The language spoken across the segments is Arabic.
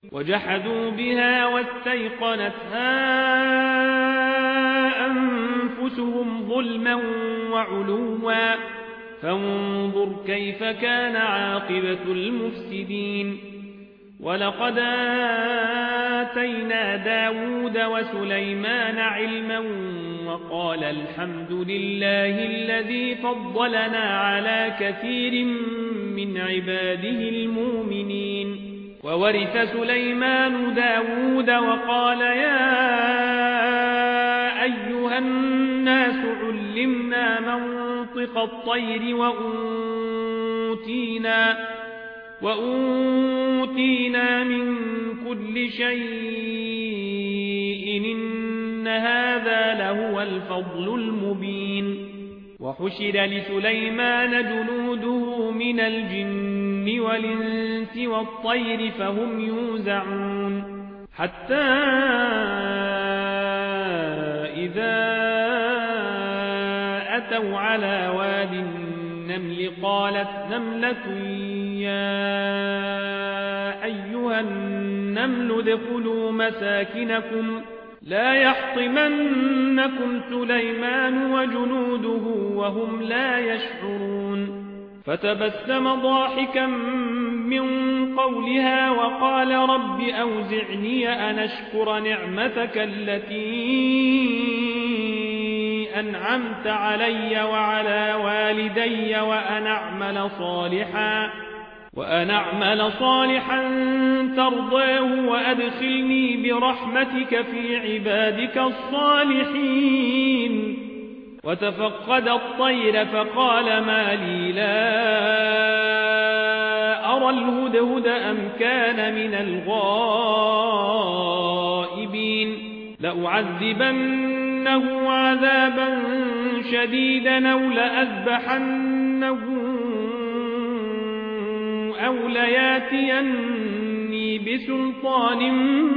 وجحدوا بها واستيقنتها أنفسهم ظلما وعلوا فانظر كيف كان عاقبة المفسدين. ولقد آتينا داود وسليمان علما وقال الحمد لله الذي فضلنا على كثير من عباده المؤمنين. وورث سليمان داود وقال يا أيها الناس علمنا منطق الطير وأوتينا من كل شيء إن هذا لهو الفضل المبين. وحشر لسليمان جنوده من الجن والإنس والطير فهم يوزعون حتى إذا أتوا على واد النمل قالت نملة يا أيها النمل ادخلوا مساكنكم لا يحطمنكم سليمان وجنوده وهم لا يشعرون. فتبسم ضاحكا من قولها وقال رب أوزعني أن أشكر نعمتك التي أنعمت علي وعلى والدي وأن أعمل صالحا ترضاه وأدخلني برحمتك في عبادك الصالحين. وتفقد الطير فقال ما لي لا أرى الهدهد أم كان من الغائبين لأعذبنه عذابا شديدا أو لأذبحنه أو لياتيني بسلطان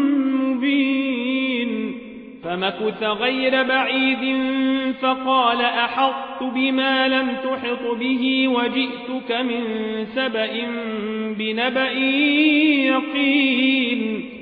مبين. فمكث غير بعيد فقال أحطت بما لم تحط به وجئتك من سبأ بنبأ يقين.